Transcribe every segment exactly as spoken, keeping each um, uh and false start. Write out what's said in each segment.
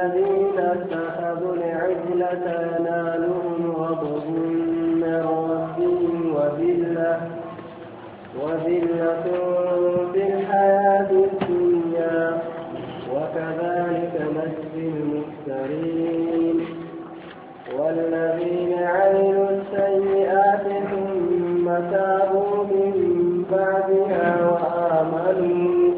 الذين اتخذوا العجل سينالهم غضب من ربهم وذلة وذلة في الحياة الدنيا وكذلك نجزي المفترين والذين عملوا السيئات ثم تابوا من بعدها وآمنوا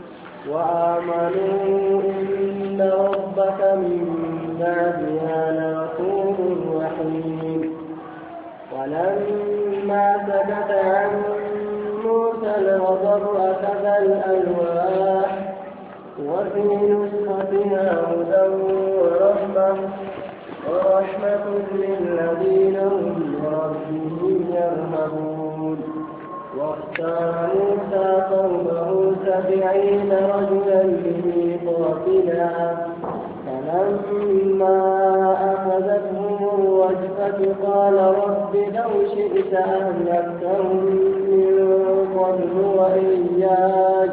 وآمنوا إن ربك من بعدها لغفور رحيم ولما سكت عن موسى الغضب أخذ الألواح وفي نسختها هدى ورحمة ورحمة للذين هم بربهم يرهبون واختار موسى قومه سبعين رجلا لميقاتنا فلما أخذتهم الرجفة قال رب لو شئت أهلكتهم من قبل وإياي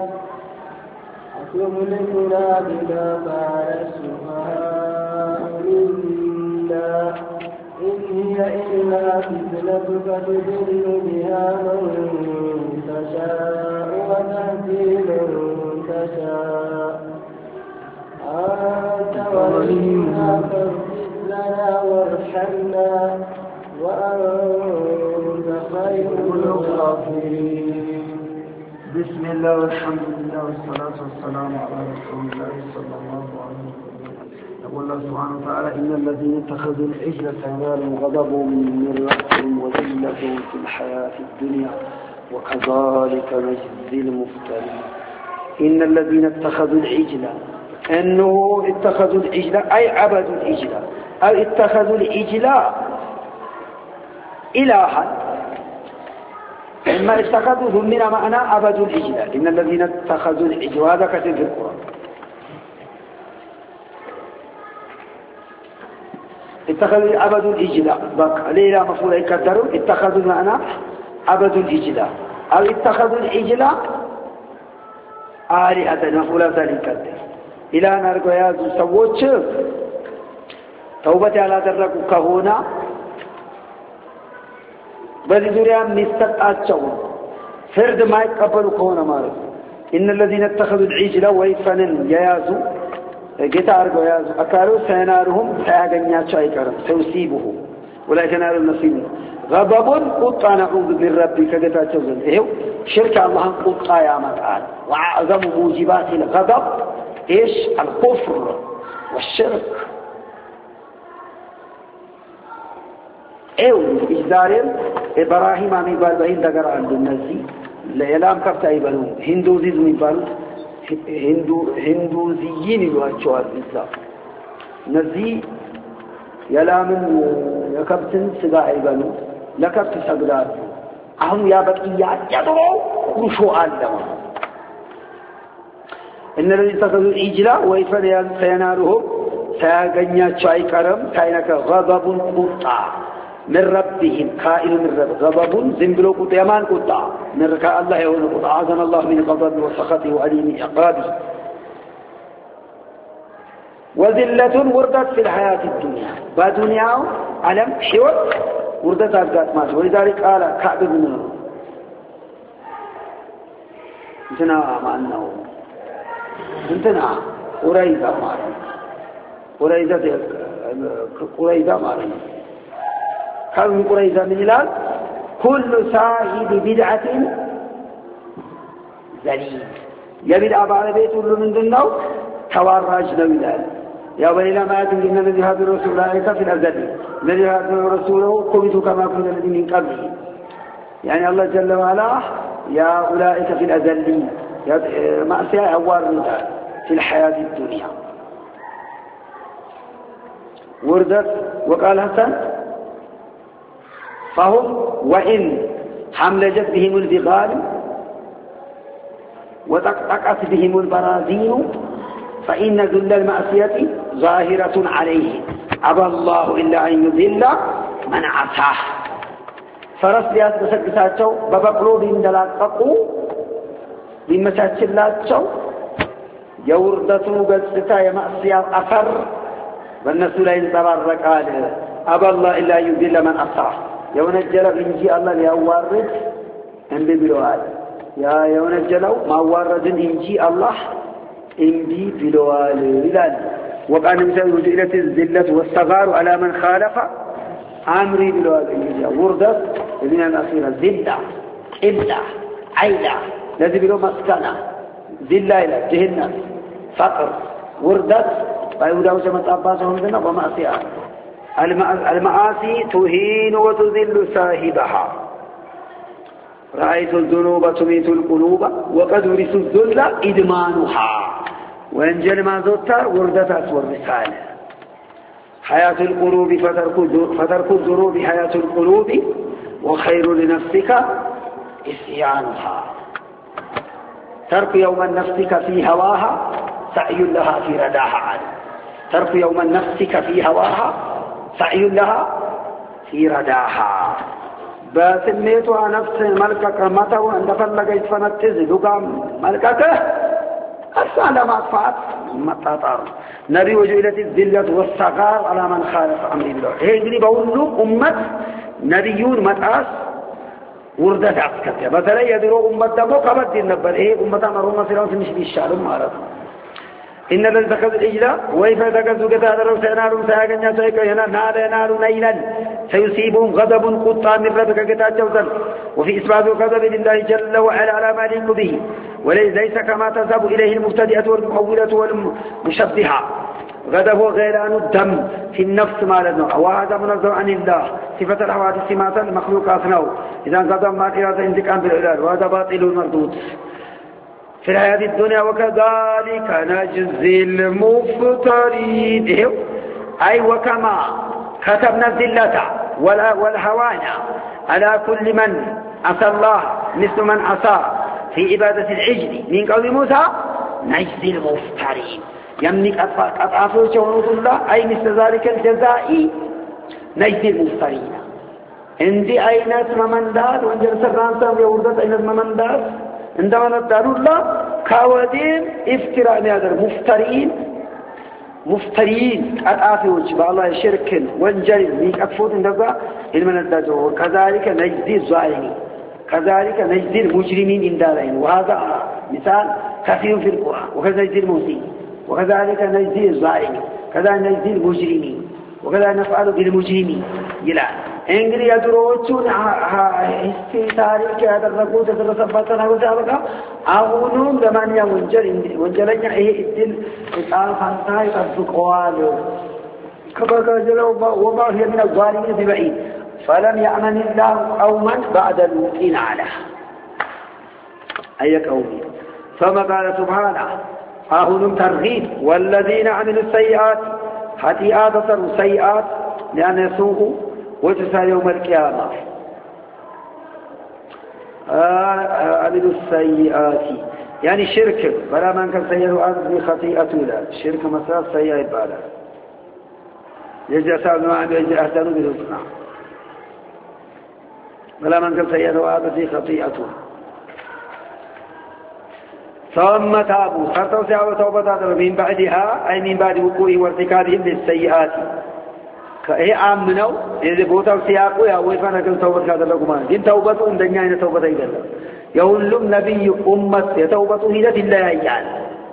أتهلكنا بما فعل السفهاء منا إن هي إلا فتنتك تضل بها من تشاء وتهدي من تشاء أنت ولينا فاغفر لنا وارحمنا وأنت خير الغافرين. بسم الله والحمد لله والصلاة والسلام على رسول الله صلى الله عليه وسلم. يقول الله سبحانه وتعالى إن الذين اتخذوا العجل سينالهم غضب من ربهم وذلة في الحياة الدنيا وكذلك نجزي المفترين. إن الذين اتخذوا العجل أنه اتخذوا العجل أي عبدوا العجل أو اتخذوا العجل إلها إما اتخذوا ضمن معنى عبدوا العجل. إن الذين اتخذوا العجل هذا كثير في القرآن. اتخذوا عبدوا العجل بق ليلة مفعول يقدروا اتخذوا معنى عبدوا العجل أو اتخذوا العجل آلهة مفعول ذلك يقدر إلى أن أرجو يا سوتش توبة على درك كهونا በዚህ ዙሪያ ሚስተጣቸው ፍርድ ማይቀበሉ ከሆነ ማለት إن الذين اتخذوا العجل ويفنن ييازوا ጌታ አርገው ያዙ አካሉ ሰናሩም ሳያገኛቸው አይቀርም ሰውሲቡሁ ወላከና النصيب غضب قطع نعوذ بالرب ከጌታቸው ዘንድ ይሄው ሽርክ አላህን ቁጣ ያመጣል وأعظم موجبات الغضب ايش الكفر والشرك ايو إجدارين إبراهيم أميبال بهين دقر عند النزي لإعلام كفتا يبالو هندوزيزم يبالو هندو هندوزيين يبالو الإسلام نزي يلامن يكبتن سقاع يبالو لكبت سقدار أهم يابك إياه يدرو وشو آلما إن الذي اتخذوا العجل ويفن سينالهم سيغنيا شاي كرم كاينك غضب قطع من ربهم قائل من رب غضب زنبلو قطع يمان قطع من ركاء الله يهون قطع عاذنا الله من غضب وسخطه وعليم عقابه وذلة وردت في الحياة الدنيا بدنيا علم حوت وردت أبقات مات ولذلك قال كعب بن انتنا مع أنه انتنا قريظة معنا قريظة قريظة معنا قال من قريظة من الآن كل صاحب بدعة ذليل يبدأ بعد بيت كل من دونه تواراج نويلال يا بني ما يتم إن الذي هذا الرسول عليك في الأزل الذي هذا رسوله كنت كما كنت الذي من قبله يعني الله جل وعلا يا أولئك في الأزل معصية أوار في الحياة الدنيا وردت وقال حسن فهم وإن حملجت بهم البغال وتقطعت بهم البرازين فإن ذل المعصية ظاهرة عليه أبى الله إلا أن يذل من عصاه فرس لياس بسكساتشو ببقلو بندلاققو بمساتشلاتشو يوردتو قدستا يمعصية أفر والناس لا ينتبرك على أبى الله إلا يذل من أطاع يونجلوا إنجي الله ليوارد انبي بلوال يا يونجلوا ما وارد إنجي الله انبي بلوال إلال وقال مثل وجئلت الذلة والصغار على من خالف عمري بلوال إنجي وردت إذن الأخيرة ذلة إلا عيلة الذي بلو مسكنة ذلة إلى جهنم فقر وردت فيودا وسمت أباسهم ذنب ومعصية المعاصي تهين وتذل صاحبها رأيت الذنوب تميت القلوب وقد ورث الذل إدمانها وانجل ما زدت وردت أسور رسالة حياة القلوب فترك الذنوب حياة القلوب وخير لنفسك إسيانها ترك يوم نفسك في هواها سعي لها في رداها عنه ترك يوم نفسك في هواها سعي لها في رداها بسميتها نفس ملكك متى وأن فلق يتفنتز لقام ملكك أرسل ما أطفأت متطار نبي وجئلت الذلة والصغار على من خالف أمر الله هيجري بقول أمة نبيون متأس وردت عسكرك مثلا يدروا أمة دمو قبض النبل إيه أمة مرون سيران سنش بيشارم مارد إن الذي تخذ الإجلاء وإذا تكذوا كتادروا سيناروا سياغنيا سيكا هنا نار ينار نيلا سيصيبهم غضب قطع من ربك كتاد جوزا وفي إثبات غضب لله جل وعلا على ما يليق به وليس كما تذهب إليه المبتدئة والمحولة والمشبهة غضب غيران الدم في النفس مالنا وهذا منظر عن الله صفة الحوادث ماتا المخلوقات نو إذا غضب ما إرادة انتقام بالعلال وهذا باطل المردود في الحياة الدنيا وكذلك نجزي المفترين أي وكما كتبنا الذلة والهوان على كل من عصى الله مثل من عصى في عبادة العجل من قول موسى نجزي المفترين يمنك أطعافه شونوط الله أي مثل ذلك الجزاء نجزي المفترين عندي أينات ممندات وانجل سرانسا ويوردت أينات ممندات عندما نداروا الله كاودين افتراء نادر مفترين مفترين أطعافه وجبا الله شرك وانجل ميك أكفوت اندقى إلما نداروا كذلك نجزي الظالمين كذلك نجزي المجرمين اندارين وهذا مثال كثير في القرآن وكذا نجزي المسيء وكذلك نجزي الظالمين كذلك نجزي المجرمين وكذا نفعل بالمجرمين يلا انجلي يدروچون استثاري هذا الرقود ترسبتنا وذلك اهونم زمانيا وانجل وانجلኛ ይሄ እድል ጣል ፈንታይ ተጥቋል ከበጋጀለው وما هي من الظالمين ببعيد فلم يأمن الله قوما بعد الوقين على أي قوم ثم قال سبحانه اهونم ترغيب والذين عملوا السيئات خطيئات سيئات لأن يسوقوا وتسال يوم القيامة عملوا السيئات يعني شرك فلا من كان سيئة أرض خطيئة لا شرك مسار سيئة إبادة يجزى سابق ما عنده يجزى أحسنوا بالحسنى فلا من كان سيئة أرض خطيئة ثم تابوا صارتوا سعوا توبة من بعدها أي من بعد وقوع وارتكابهم للسيئات كأي آمنوا إذا بوتوا سياقوا يا ويفانا كل توبة كذا لكمان دين توبته عندنا هنا توبة إذا يقولون نبي أمة يتوبته هنا الله يعني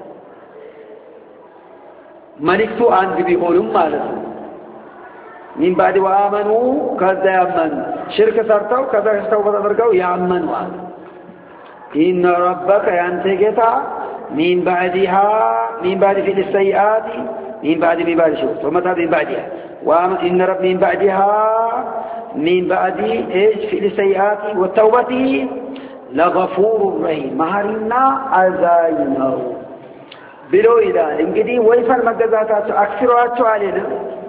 ملكتو عن بيقولون مالك من بعد وآمنوا كذا يأمن شرك صارتوا كذا توبة مرجوا يأمنوا إن ربك ينتجتا من بعدها من بعد في السيئات من بعد من بعد شو ثم تاب من بعدها وإن رب من بعدها من بعد إيش في السيئات والتوبة لغفور رحيم مهرنا أزاينا بلو إذا إنجدي ويفر مجازات أكثرات علينا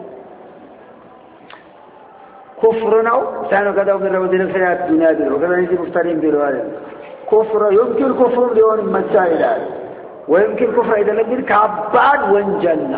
كفرنا سانو كذا من رودين الحياة الدنيا بلو كذا نجي مفترين بلو علينا كفر يمكن كفر لون مسائل ويمكن كفر إذا لم كعباد وانجلنا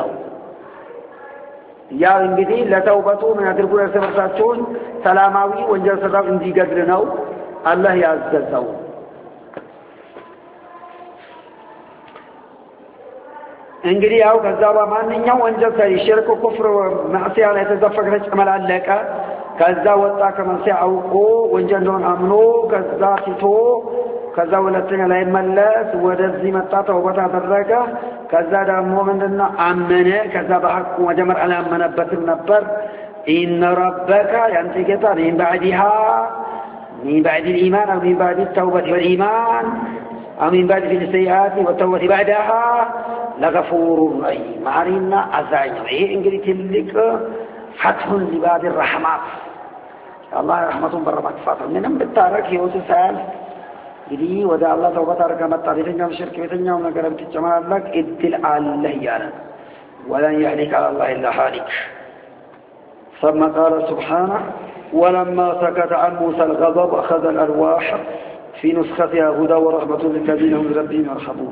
يا إنجدي لا توبتوا من أدربوا يسمعون سلاماوي وانجل صدق إنجي قدرنا الله يعززه እንግዲህ ያው ከዛ በማንኛው ወንጀል ሳይ ሽርክ ኩፍር ማዕሲያ ላይ ተዘፈቀች ተመላለቀ ከዛ ወጣ ከመንሲያ አውቆ ወንጀሉን አምኖ ከዛ ሲቶ ከዛ ሁለተኛ ላይ መለስ ወደዚህ መጣ ተውበት አደረገ ከዛ ደግሞ ምንድነው አመነ ከዛ በሐቁ መጀመር አላመነበትም ነበር إن ربك ينتجت من بعدها من بعد الإيمان أو من بعد التوبة والإيمان أو من بعد السيئات والتوبة بعدها لغفور رحيم معرنا أزعج إيه إنجلي تلك فتح لباب الرحمات الله رحمة برمات فاطر منهم بالتارك يوسسال جدي ودع الله توبة تارك متعرفين يوم الشرك بيتنا ونقرب تجمع لك ادل الله يانا ولن يهلك على الله إلا هالك ثم قال سبحانه ولما سكت عن موسى الغضب أخذ الأرواح في نسختها هدى ورحمة للذين هم ربهم يرحمون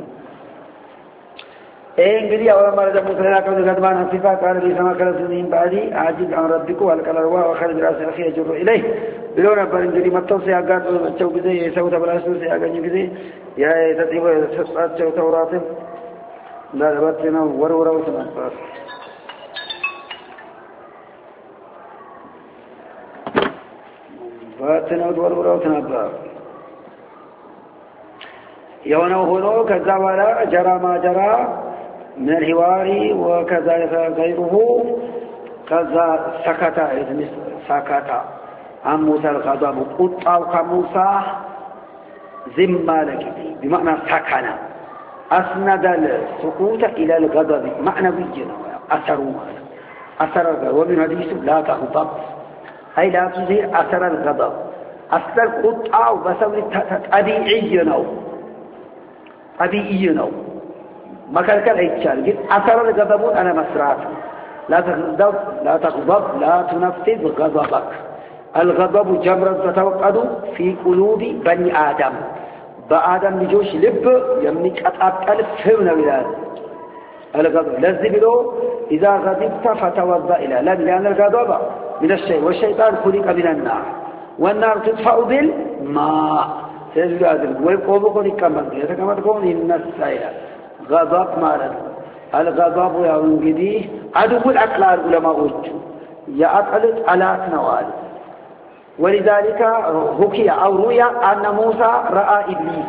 إيه انجلي أولا ما رجع موسى لك وذكتمان الصفة قال لي سما كلا سنين بعدي عاجز عن ربك وألقى الأرواح وخرج رأس أخي يجر إليه بلون أبار انجلي مطل سياقات ومتشو بزي يسوت بالأسل سياقات يجزي يا تتيب سبسات شو توراتم لا لبتنا ورورا وسنة فاتنا ودور وتنبأ يونه هنا كذا ولا جرى ما جرى من الحوار وكذلك غيره كذا سكت إذن سكت عن موسى الغضب قطع كموسى ذمة لكذي بمعنى سكن أسند السكوت إلى الغضب معنى بيجنا أثروا أثر ومن حديث لا تغضب أي لا تظهر أثر الغضب أثر القطع بسبب طبيعي نو طبيعي نو ما كان كان يتشال أثر الغضب أنا مسرات لا تغضب لا تغضب لا تنفذ غضبك الغضب جمرة تتوقد في قلوب بني آدم بآدم نجوش لب يمنك أتأكل فهمنا بلاد الغضب لذي بلو إذا غضبت فتوضأ إلى لأن الغضب من الشيء والشيطان خلق من النار والنار تدفع بالماء سيجب هذا ويقوموا كمان كما تقول إن السائل غضب مالك الغضب يا ونجدي عدو العقل العلماء وجه يا أقل على نوال ولذلك حكي أو روي أن موسى رأى إبليس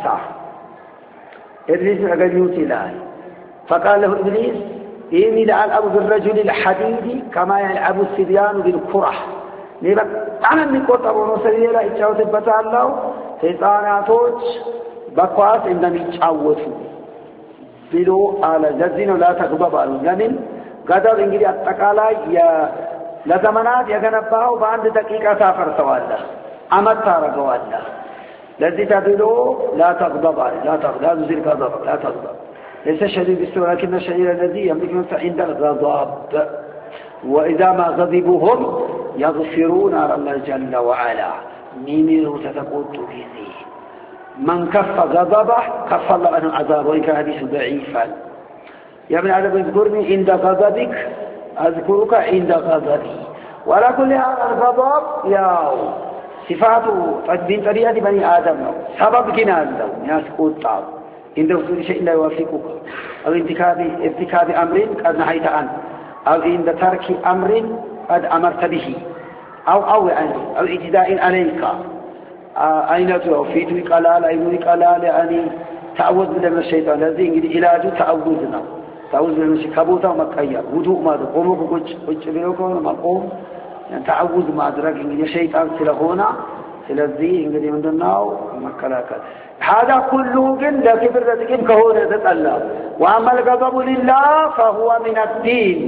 إبليس أقل يوتي له فقال له إبليس إني لألعب بالرجل الحديد كما يلعب الصبيان بالكرة لذلك أنا نقول أبو نصري لا يتشاوت بتاع الله سيطاناتوش بقواس إنهم يتشاوتوا بلو على الذين لا تغضب عليهم لمن غضب إنجلي التقالى يا لزمانات يغنبه بعد دقيقة سافر سوالا أمد تارك والا الذي تبلو لا تغضب عليه لا تغضب لا تزيل غضب لا تغضب ليس الشديد بالسوء لكن الشديد الذي يملك نفسه عند الغضب وإذا ما غضبهم يغفرون على الله جل وعلا ميمينه تتقوت به من كف غضبه كف الله عنه عذاب وإن كان حديث ضعيفا يا ابن عدب اذكرني عند غضبك أذكرك عند غضبي ولا كل هذا الغضب يا صفاته من طريقة بني آدم سبب جنان له ناس قطع عند وصول شيء لا يوافقك أو ارتكاب ارتكاب أمر قد نهيت عنه أو عند ترك أمر قد أمرت به أو أو يعني أو اعتداء عليك أين توفيت قلال أيوني قلال يعني تعوذ من الشيطان الذي يجري علاج تعوذنا تعوذ من الشيطان كبوتا مكيا وضوء ما قوموا كوج كوج بيوكم ما قوم يعني تعوذ ما أدرك إن الشيطان سلهونا الذي يجري من الناو مكلاك هذا كله جن لا كبر ذاتكين كهون تتألّه وأما الغضب لله فهو من الدين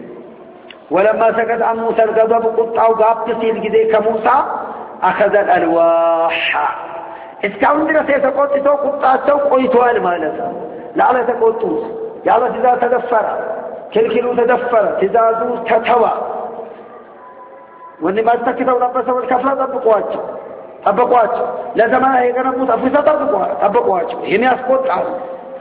ولما سكت عن موسى الغضب قطع وقاب تسيل كده كموسى أخذ الألواح إسكاون درا سيتقوت تو قطع تو قويتوال مالسا لعلى تقوتوس يا الله تذا تدفر كل تدفر تزازو تتوى واني ما استكتوا ربسا والكفلة طبقواته طبقواته لزمان هيقنا متفسة طبقواته طبقواته هنا أسقط عنه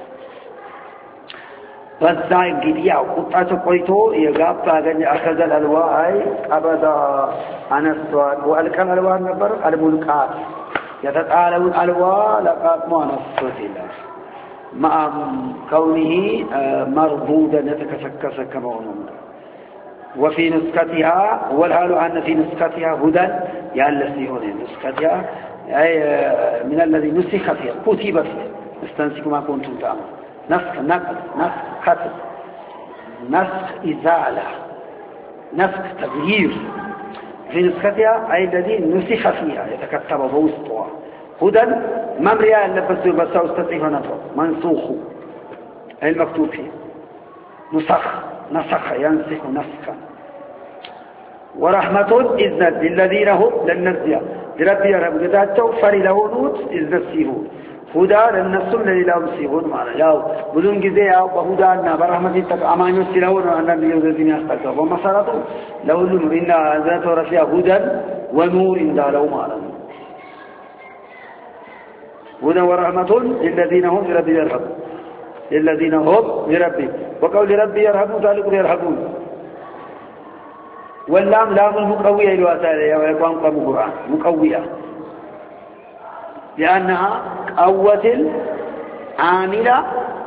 በዛ እንግዲህ ያው ቁጣቱ ቆይቶ የጋባ አገኘ አከዘ አልዋይ አበዳ አነስተዋል ወልቀል አልዋን ነበር አልሙልቃት የተጣለውን አልዋ ለቃቅሞ አነስተው ይላል مع كونه مربودا يتكسكس كمونه. وفي نسختها والحال أن في نسختها هدى يالسي هنا نسختها أي من الذي نسخ فيها كتب فيها استنسكوا ما كنتم تعملون نسخ نقل نسخ كتب نسخ إزالة نسخ تغيير. في نسختها أي الذي نسخ فيها يتكتب بوسطها هدى ممريا لبسوا بسوا استطيعوا نطر منسوخ أي المكتوب فيه نسخ نسخ ينسخ نسخا. ورحمة إذن للذين هم للنزيا لربي يرحم قداتهم فللهونوت إذن السيهون هدى للنسل للهم سيهون معنا ياو بدون جزي ياو بهدى أننا برحمة تك أمان يسلهون وأننا ليوزدين يستقر وما صارتوا لهم إنا ذات ورفيا هدى ونور إن دالوا معنا هدى ورحمة للذين هم لربي يرحم للذين هم لربي وقول ربي يرحموا ذلك يرحمون. واللام لام المقوية الواتالية ويقوم قام القرآن مقوية لأنها قوة عاملة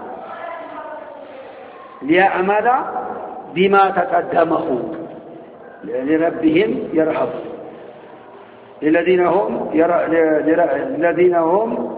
ليعمل بما تقدمه لربهم يرحم للذين هم الذين هم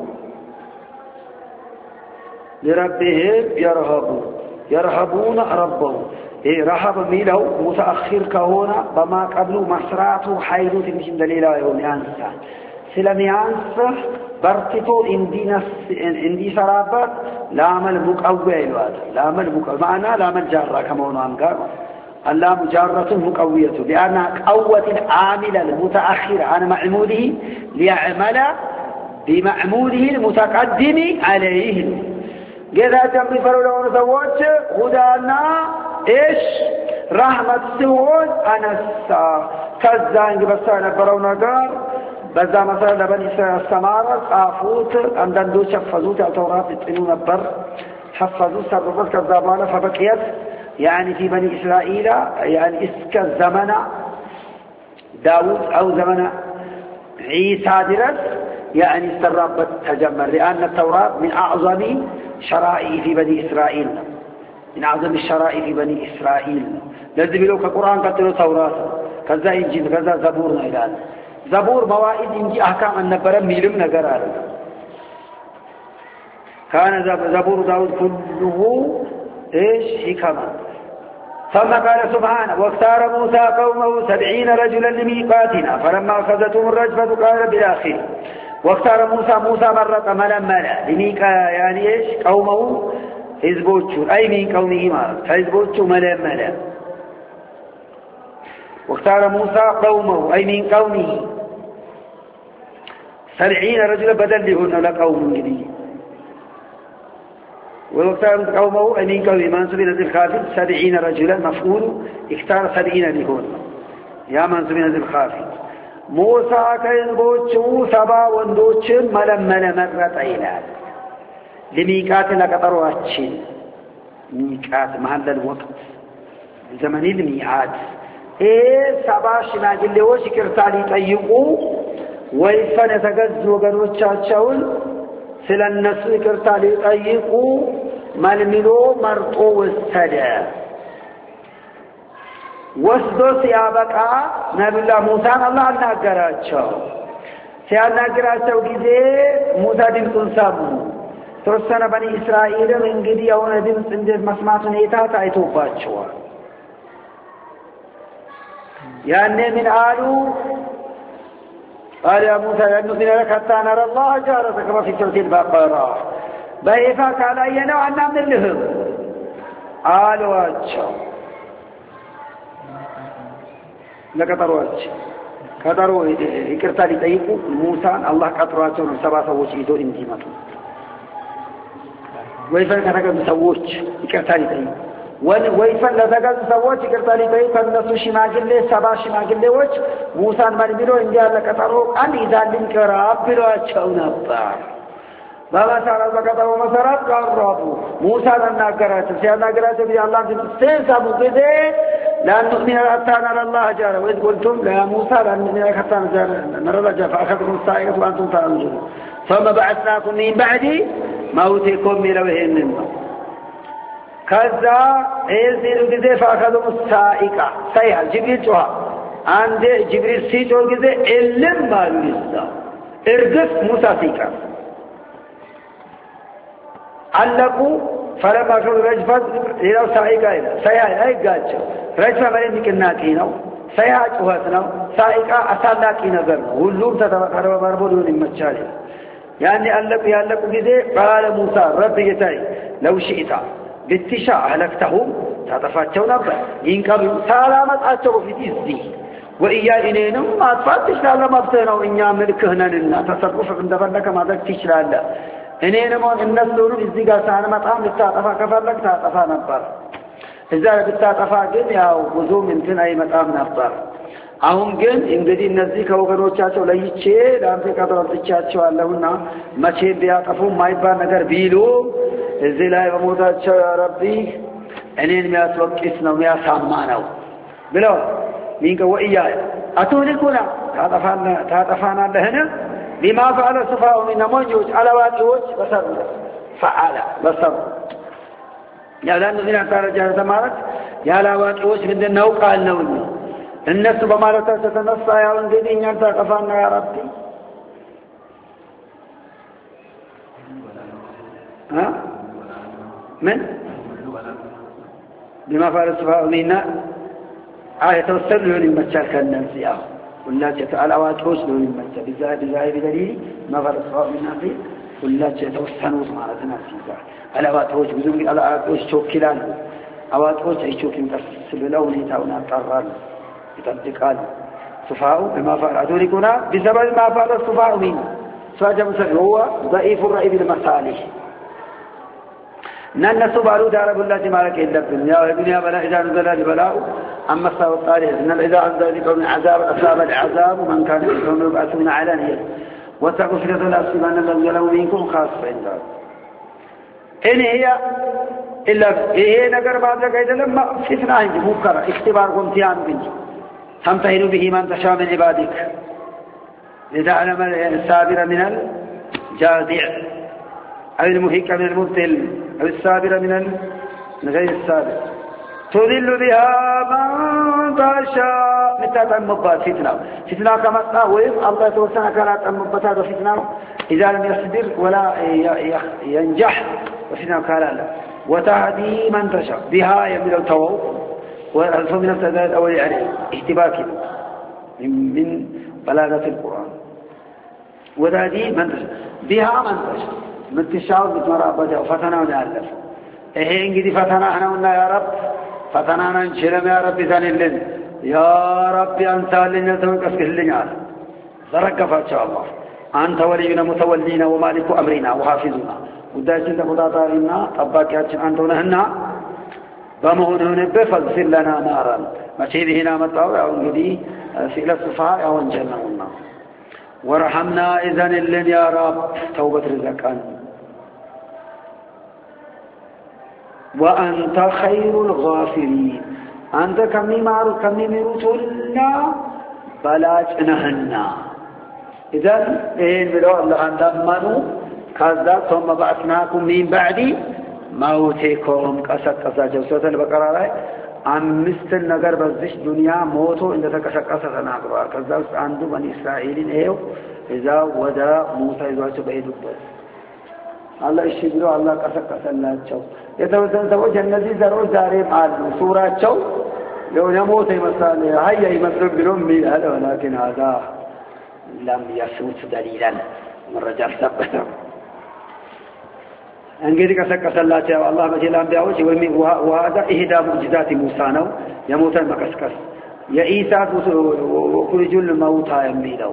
لربهم يرهبون يرهبون ربهم إيه رهب ميله متأخر كهونا بما قبل مسراته حيلو تمشي دليلا يوم يانسا سلم يانسا برتتو اندي اندي سرابات لامل مقوي الواد لامل مقوي معنى لامل جارة كمونو أمقار اللام جارة مقوية لأن قوة عاملة المتأخر عن معموله ليعمل بمعموله المتقدم عليه. جذا جنب فرعون زوج هدانا إيش رحمة سوون أنسا كذا إنك بس أنا فرعون قال بذا مثلا لبني السمارة آفوت عندن دو شفزوت التوراة يتقنون البر حفظوا سربت كذابانا فبقيت يعني في بني إسرائيل يعني إسك الزمن داود أو زمن عيسى درس يعني سربت تجمل لأن التوراة من أعظم شرائع في بني إسرائيل من أعظم الشرائع في بني إسرائيل لازم يلوك القرآن قتلوا توراة كذا إنجيل كذا زبور نيلان زبور موائد إنجي أحكام النبرة ميلم نقرار كان زبور داود كله إيش حكما. ثم قال سبحانه واختار موسى قومه سبعين رجلا لميقاتنا فلما أخذتهم الرجفة قال بالآخر واختار موسى موسى مرة ملا ملا لميقا يعني إيش قومه حزبوتشو أي من قومه ما حزبوتشو ملا ملا. واختار موسى قومه أي من قومه سبعين رجلا بدل لهن لقوم جديد. واختار قومه أي من قومه منصوب نزل الخافض سبعين رجلا مفعول اختار سبعين لهن يا منصوب نزل الخافض. موسى كيزبوتشو سبا وندوتشن ململ مرت عيلان لميقات لقطرواتشن ميقات محل الوقت زمن الميعاد ايه سبا شناجلوش كرتالي طيقو ويفن تغز وغنوچاچاون سلنسو كرتالي طيقو ململو مرطو وسده وسدو سيابقى نبي الله موسى الله ناغراچو سياناغراچو غيزه موسى دمصن سامو توسنا بني اسرائيل እንግዲህ ያውን ድምጽ እንዴት መስማት ሁኔታ ታይቶባቸዋል። ያኔ ምን አሉ قال يا موسى لنؤمن لك حتى نرى الله جارة كما في سورة البقرة በይፋ ካላየነው አናምንልህም አሏቸው። ለቀጠሮች ቀጠሮ ይቅርታ ሊጠይቁ ሙሳን አላህ ቀጥሯቸው ነው ሰባ ሰዎች ይዞ እንዲመጡ ወይፈን ከተገዙ ሰዎች ይቅርታ ሊጠይቁ ወይፈን ለተገዙ ሰዎች ይቅርታ ሊጠይቁ ከነሱ ሽማግሌ ሰባ ሽማግሌዎች ሙሳን መልምሎ እንዲያለ ቀጠሮ አንድ ይዛልን ቀራብ ብሏቸው ነበር። በመሰረት በቀጠሮ መሰረት ቀረቡ። ሙሳ ተናገራቸው ሲያናገራቸው ቢአላህ ተሰሰቡ ጊዜ لا نؤمن حتى نرى الله جارة وإذ قلتم يا موسى لا نؤمن حتى نرى الله جارة فأخذكم الصاعقة وأنتم تنظرون ثم بعثناكم من بعد موتكم ملوهن كذا إذن كذا فأخذوا السائقة سيها جبريل جوا عند جبريل سيجوا كذا إلهم مالو لسا إرقف مساسيكا علقوا فلما كانوا رجفت إلى سائقة إلى سيها أي قاتشوا رجفة مريم كناكينو سيها جواتنا سائقة أسالاكينا قرنا ولوم تتبقروا مربولون المجالي يعني علقوا يعلقوا كذا قال موسى ربي يتاي لو شئت بالتشاء هلكتهم تتفاتشوا نبا ينقبوا سلامت أتشوا في تزدي وإيا إنينم ما تفاتش لألا مبتنا وإنيا ملكهنا لنا تصرف عند فلك ما ذكتش لألا إنينم الناس دونوا إزدقا سانا مطعم للتعطفا كفرلك تعطفا نبار إذا لبتعطفا قل يا وقضوا من تن أي مطعم نبار أهم قل إنقدي النزيك وقنوچاچو لأيچه لأنفي قدر أرضيچاچو اللهنا ما چه بيعطفون ما يبار نگر بيلو إذي لا يبموتاچو يا ربي إنين مياس وقسنا ومياس عمانو بلو مينك وإياي أتولكنا تعطفانا لهنا بما فعل السفهاء من منجوج على واقعوج بصر فعل بصر يا لأنه من أعطار جهة مارك يا لا واقعوج من النو قال نوني النفس بمارك ستنصى يا ونزيدين ينتا قفانا يا ربي ها من بما فعل السفهاء منا آية توسل له المجال كالناس ياه ولا تعالى واقعوج له المجال بزاهد بزاهد بدليل ما فعل السفهاء منا فيه ولا توسنوا معناتنا فيه على واقعوج بدون على واقعوج شوكلان واقعوج أي شوك متصل لونه تاونا طران يطبقان سفهاء بما فعل أدوركنا بسبب ما فعل السفهاء منا فاجب هو ضعيف الرأي بالمصالح نن سبحانه دار بالله تبارك إلا بالدنيا والدنيا بلا إذا نزل البلاء أما الصلاة والطارئ إن إذا عز ذلك من عذاب أصاب العذاب ومن كان يكون يبعثون علانية واتقوا فتنة لا تصيبن الذين ظلموا منكم خاصة إنذار إن هي إلا هي نجر بعد ذلك لما فتنة عندي مكرة اختبار وامتحان بنتي تمتحن به من تشاء من عبادك لتعلم الصابر من الجازع أو المهيك من المبتل أو الصابر من غير الصابر تذل بها من تشاء مثل أمبات فتنة فتنة كما تقول الله توسعنا كانت أمبات هذا فتنة إذا لم يصبر ولا ينجح وفتنة كالا وتهدي من تشاء بها يميل التوو والألف من السادات أولي عليه احتباك من بلاغة القرآن وتهدي من تشاء بها من تشاء من تشاء بتمرأ بجاء فتنا ونعلف إيه إنجدي فتنا احنا قلنا يا رب فتنا ننشرم يا رب ذنلن يا رب أنت لنا توك أسكهلنا ذرك فاتشاء الله أنت ولينا متولينا ومالك أمرنا وحافظنا وداشن تقضاطارنا طباكياتنا أنت ونهنا بمهنون بفضل لنا نارا مشيد هنا مطاوع ونجدي سئل الصفاء ونجلنا النار ورحمنا إذن اللن يا رب توبة رزقان وأنت خير الغافرين أنت كمي مارو كمي مروتنا بلاج نهنا إذن إيه بلو الله أن دمنوا كذا ثم بعثناكم من بعد موتكم قسك قسا جوسة البقرة أمست النجار بزش دنيا موتو إن تكسك قسا تناقبا كذا عنده بني إسرائيل إيو إذا ودا موسى إذا سبعيد بس الله يشبره الله قسك قسا الله تشو يتوزن سوى جنة زرور زاريم عالم سورة تشو لو نموت مسالة هيا يمسرق برمي هذا ولكن هذا لم يسوس دليلا من رجال ثبته انجدي كسك الله تعالى الله بجل الانبياء وهذا اهدى معجزات موسى نو يموت المكسكس يا عيسى وخرج الموتى يميلوا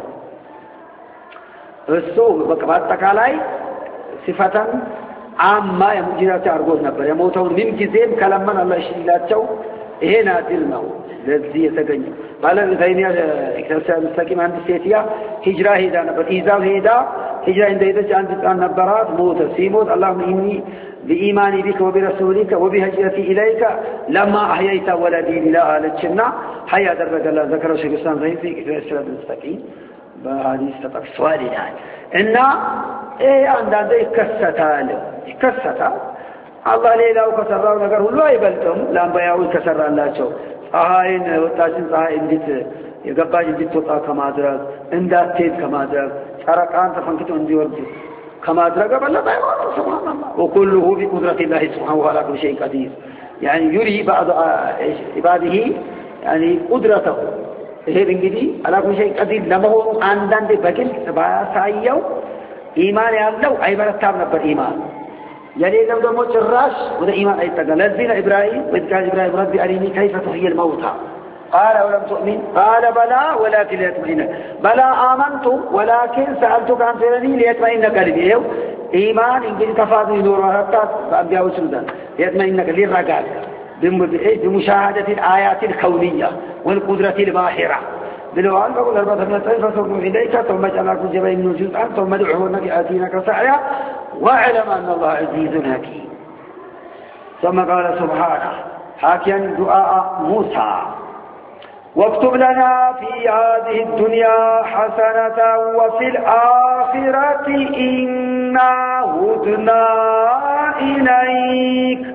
السو بقطعالاي صفه عامه معجزات ارغوت نبر يموتون من جزيم كلامن الله يشيلاچو ይሄ ናድል ነው ለዚህ የተገኘ ባለ ዘይኒያ ኤክሰርሳይዝ መስተቂም አንድ ሴትያ ሂጅራ ሄዳ ነበር ኢዛው ሄዳ ሂጅራ እንደሄደች አንድ ጻን ነበራት ሞተ ሲሞት አላህ ኢኒ بإيماني بك وبرسولك وبهجرتي إليك لما أحييت ولدي لا ألتشنا حيا درج الله ذكر شيخ الإسلام زين في إكرام المستقيم بحديث تطفصوال يعني إن إيه عندنا يكستال يكستال الله ليلا وكسروا نجار هو يبلتهم لام بياوي كسر الله شو صهاين وتاجن صهاين ديت يقبل ديت توتا كما درج إندات تيد كما درج سرقان تفنكتون ديورد كما درج قبل لا سبحان الله وكله بقدرة الله سبحانه وتعالى كل شيء قدير يعني يري بعض عباده يعني قدرته هي بنجدي على كل شيء قدير لما هو عندنا بقول باسايو إيمان الله أي برتاب نبر إيمان يعني لو دمو الراش وده إيمان أي تقال لذين إبراهيم وإذ قال إبراهيم ربي أريني كيف تحيي الموتى قال ولم تؤمن قال بلى ولكن ليطمئن بلى آمنت ولكن سألتك عن سيرني ليطمئن قلبي إيمان إن كنت تفاضل نور وحتى فأبيع وسلطان ليطمئن قلبي الرقال بمشاهدة الآيات الكونية والقدرة الباهرة بالوان فقل أربعة من الطيف فصروا إليك ثم جعلكم جبين جزءا ثم دعوه النبي آتينك سعيا واعلم أن الله عزيز حكيم ثم قال سبحانه حاكيا دعاء موسى واكتب لنا في هذه الدنيا حسنة وفي الآخرة إنا هدنا إليك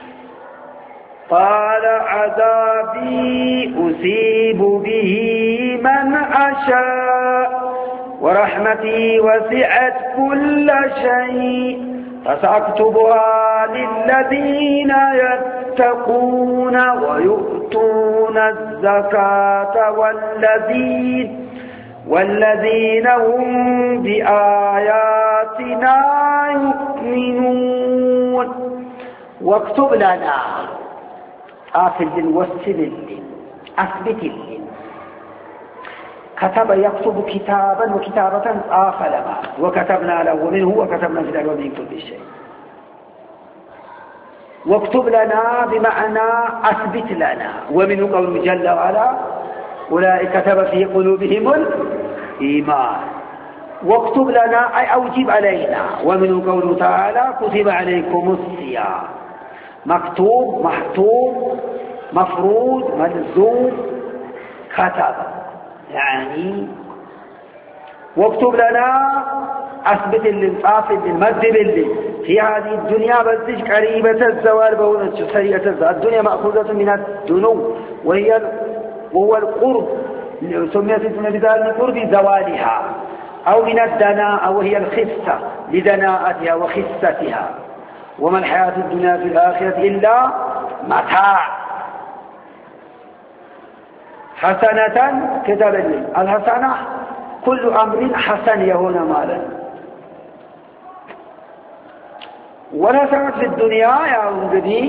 قال عذابي أصيب به من أشاء ورحمتي وسعت كل شيء فسأكتبها للذين يتقون ويؤتون الزكاة والذين والذين هم بآياتنا يؤمنون واكتب لنا آفل وسل أثبت كتب يكتب كتابا وكتابة آفل ما وكتبنا له ومنه وكتبنا في الألوان من كل شيء واكتب لنا بمعنى أثبت لنا ومنه قول جل وعلا أولئك كتب في قلوبهم الإيمان واكتب لنا أي أوجب علينا ومنه قوله تعالى كتب عليكم الصيام مكتوب محتوب مفروض ملزوم كتب يعني واكتب لنا أثبت للصاف للمد باللي في هذه الدنيا بزج قريبة الزوال بونة سريعة الزوال الدنيا مأخوذة من الدنو وهي وهو القرب سميت بذلك القرب زوالها أو من الدناء وهي الخسة لدناءتها وخستها وما الحياة الدنيا في الآخرة إلا متاع حسنة كتب لي الحسنة كل أمر حسن يهون مالا والحسنة في الدنيا يا أولدي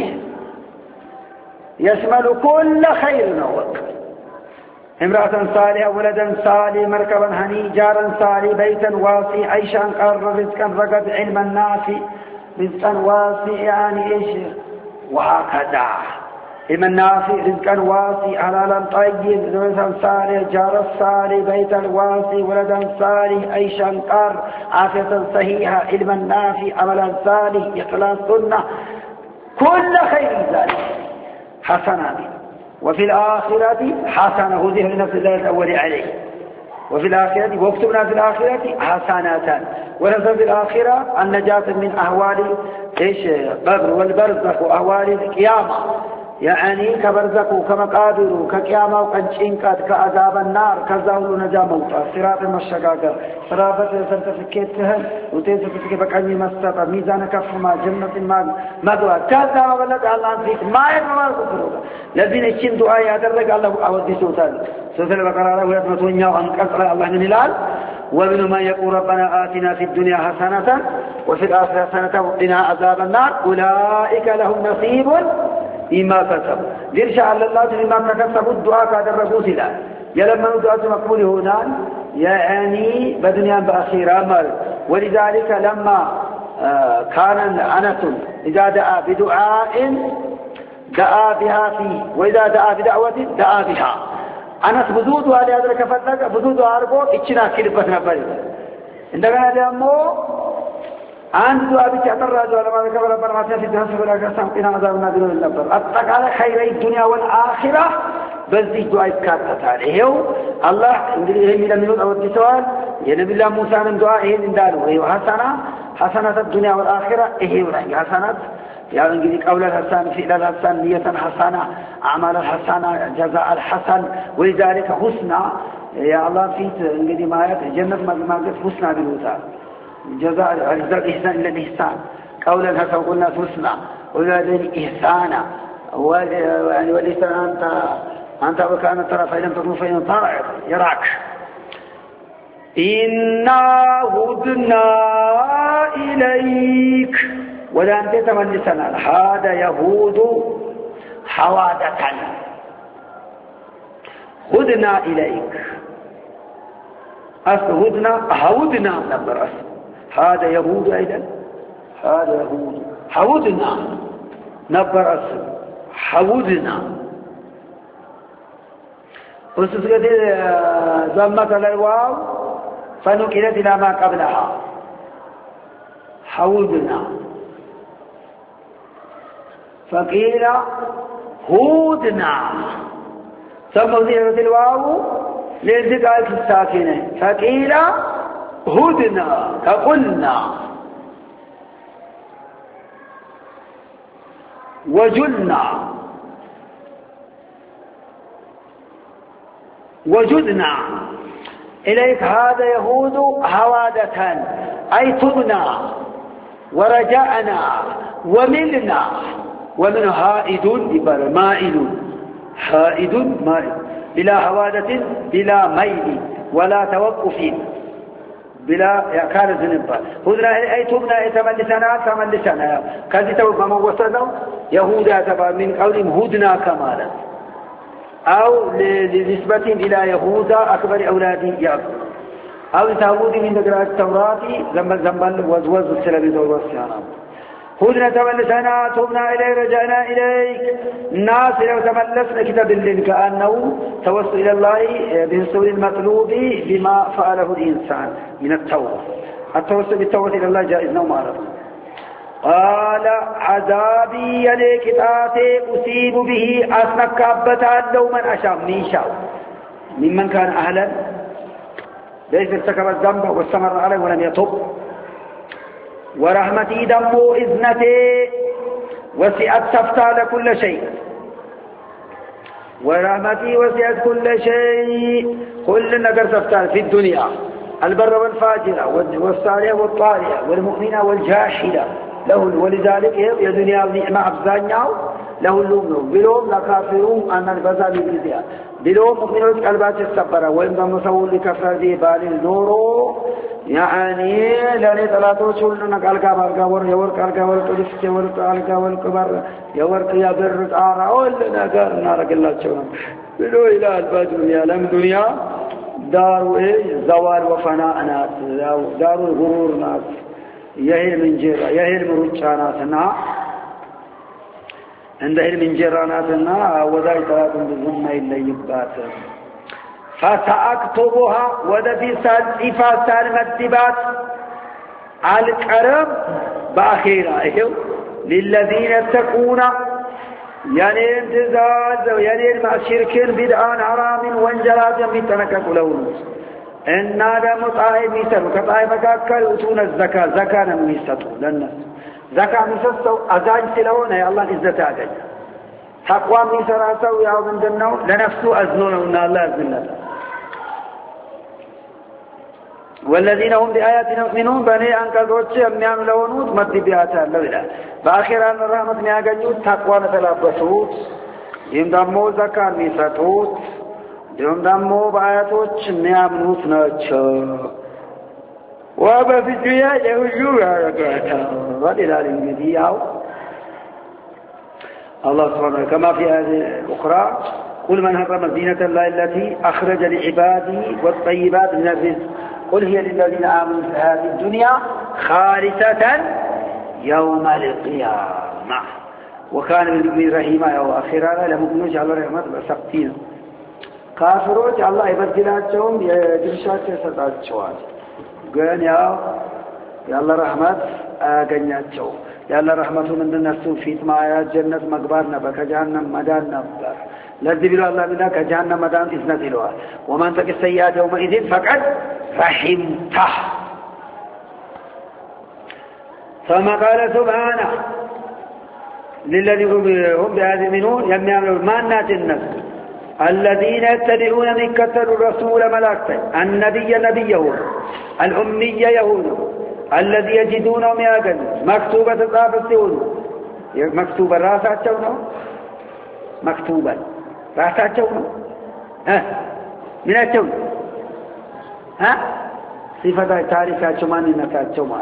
يشمل كل خير نوك امرأة صالحة ولدا صالح مركبا هني جارا صالح بيتا واسع عيشا قرر رزقا رقد علما نافع رزقا واسع يعني ايش وهكذا علما نافع رزقا واسع حلالا طيب زوجا صالح جارا صالح بيتا واسع ولدا صالح عيشا قرر عافية صحيحة علما نافع عملا صالح إخلاص سنة كل خير ذلك حسنات وفي الآخرة حسنه ذهن نفس الله الأول عليه وفي الآخرة واكتبنا في الآخرة حسنات ونزل في الآخرة النجاة من أهوال إيش قبر والبرزخ وأهوال القيامة يعني كبرزخ كمقابر كقيامة وكنشنكات كعذاب النار كزاول نجا موتا صراط المشقاقر صراط سرتفكيتهم وتسفكي بقني مستطر ميزان كفما جنة ما مدوى كذا ولد الله فيك ما يقبل كفر الذين يشين دعاء يدرك الله أودي سوتال سورة البقرة وهي متونيا وانكسر الله من الهلال ومن ما يقول ربنا آتنا في الدنيا حسنة وفي الآخرة حسنة وقنا عذاب النار أولئك لهم نصيب إما كسبوا ليرشاء الله لما كسبوا الدعاء كادر رسولا يلما الدعاء مقبول هنا يعني بدنيا بأخيرا مر ولذلك لما آه كان أنس إذا دعا بدعاء دعا بها فيه وإذا دعا بدعوة دعا بها أنس بدود وعلى هذا كفتك بدود وعربو إتشنا كلبة نبري عندما دعمو عند دعاء بتعتر راجو على ما ذكر ربنا في الدهس ولا قسم إن عذاب النادر النبر أتق على خير الدنيا والآخرة በዚህ ዱዓ ይካተታል ይሄው አላህ እንግዲህ ይሄን ለሚለው አወጥቷል የነብዩ ሙሳንም ዱዓ ይሄን እንዳሉ ይሄው ሐሰና ሐሰናት الدنيا والاخره ይሄው ላይ ሐሰናት يا انجلي قول الحسن فعل الحسن نية حسنة اعمال الحسنة جزاء الحسن ولذلك حسنى يا الله فيت انجلي ما يت جنة ما قلت حسنى بالوتا جزاء الاحسان الى الاحسان قول الحسن قلنا حسنى ولذلك احسانا يعني وليس انت انت وكان ترى فإن تكون فإن طارع يراك إنا هدنا إليك ولا أنت تملسنا هذا يهود حوادة هدنا إليك أصل هدنا هودنا نبر أصل هذا يهود أيضا هذا يهود هودنا نبر أصل هودنا وستقول زمت الواو فنقلت إلى ما قبلها حودنا فقيل هودنا ثم ذكرت الواو لالتقاء الساكنة فقيل هودنا كقلنا وجلنا وجدنا إليك هذا يهود هوادة أي تبنا ورجعنا وملنا ومن هائد يبقى مائل هائد مائل بلا هوادة بلا ميل ولا توقف بلا كان ذنبا هدنا أي تبنا يتملسنا تملسنا كذي توقف ما وصلنا يهودا تبع من قولهم هدنا كمالا أو لنسبة إلى يهودا أكبر أولاد يعقوب أو تهود من ذكر التوراة زنبال زنبال وزوز السلام دور السيارة هدنا تملسنا تبنا إليه رجعنا إليك الناس لو تملسنا كتاب الليل كأنه توسل إلى الله بحصول المطلوب بما فعله الإنسان من التوبة التوسل بالتوبة إلى الله جائز نوم عرض قال عذابي يليك آتي أصيب به أسنك أبتا لو من أشاء من شاء ممن كان أهلا ليس ارتكب الذنب واستمر عليه ولم يتب ورحمتي دمو إذنتي وسعت تفتال كل شيء ورحمتي وسعت كل شيء كل نقر تفتال في الدنيا البر والفاجرة والصالح والطالع والمؤمنة والجاحدة له ولذلك يا دنيا نعمة أبزانيا له اللوم بلوم لا كافرون أن البزال يبزيا بلوم مؤمنون قلبات السبرة وإن مسؤول لكفر ذي بال النور يعني لاني ثلاثة شهور نقال كبر كبر يورك الكبر كلش يورك الكبر كبر يورك يا بر تعارى أول نقار نارك الله شلون بلو إلى البدر يا لم دنيا دار إيه زوال وفناء ناس دار الغرور ناس يهل من جرا يهل من رجاناتنا عند هل من جراناتنا وذاك ثلاثة بالظلم إلا يبات فسأكتبها وذا سال إفا سال مكتبات على الكرم بأخيرا للذين اتقون يعني امتزاز يعني مع شرك بدعان حرام وانجلات يمتنكك لهم إن هذا مطاعب يسروا كطاعب كاكل أتون الزكاة زكاة نميستوا للناس زكاة ميستوا أزاج سلونا يا الله إزة أجاج تقوى ميسراتوا يا ابن جنو لنفسه أزنونه إن الله أزنه والذين هم بآياتنا يؤمنون بني أنك قوتش أميان لونود مد بآياتنا لولا بآخر أن الرحمة نياغنيوت تقوى نتلابسوت يم دمو زكاة ميستوت يوم دمو بآياتوش نيامنوت نوچو وابا في الدنيا يهجوها ركعتا ولله الانجدياء الله سبحانه كما في هذه الأخرى قل من حرم زينة الله التي أخرج لعباده والطيبات من الرزق قل هي للذين آمنوا في هذه الدنيا خالصة يوم القيامة وكان بالمؤمنين رحيما يوم أخيرا لمؤمنون على رحمة بسقطين كافروች አላህ ይበድላቸውም የድርሻቸው ይሰጣቸዋል ግን ያው ያለ ረህመት አያገኛቸው يلا رحمته من الناس في ما جنة مقبرنا بكجهنم مداننا الذي بلا الله منك جهنم مدان إذن ذلوها ومن تك السيئات يومئذ فقد رحمته ثم قال سبحانه للذي هم بهذه منون يمنعون ما الناس الناس الذين يتبعون من كتر الرسول ملاكته النبي نبيه الأمي يهود الذي يجدونهم ياغن مكتوبة صحابته مكتوبة راساتهم مكتوبة راساتهم ها من أتهم ها صفة تاريخاتهم أن نكاتهم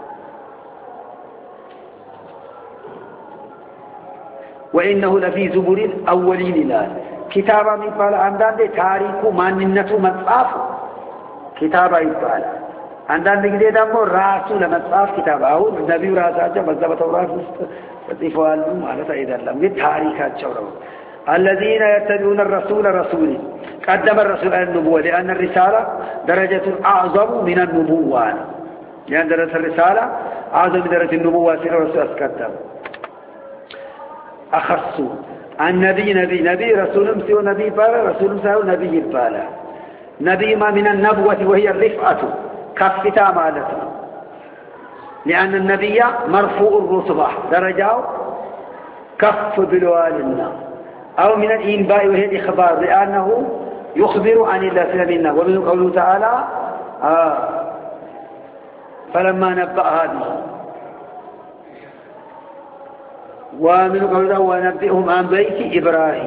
وإنه لفي زبور الأولين لا كتابا من قال عندان تاريخ ماننته مصحف كتابا يقال عندان دغدي دمو راسو لمصحف كتاب او نبي راساቸው በዛ ተውራት ውስጥ ተጽፈዋል ማለት አይደለም ግን ታሪካቸው ነው الذين يتبعون الرسول رسول قدم الرسول النبوة لأن الرسالة درجة أعظم من النبوة لأن درجة الرسالة أعظم من درجة النبوة في الرسول أسكتم أخص النبي نبي نبي رسول مسيو نبي بالا رسول مسيو نبي بالا نبي ما من النبوة وهي الرفعة كفتا مالتنا لأن النبي مرفوع الرتبة درجة كف بالوالنا أو من الإنباء وهي الإخبار لأنه يخبر عن الله سبحانه ومن قوله تعالى آه فلما نبأ هذه ومن قوله ونبئهم عن بيت إبراهيم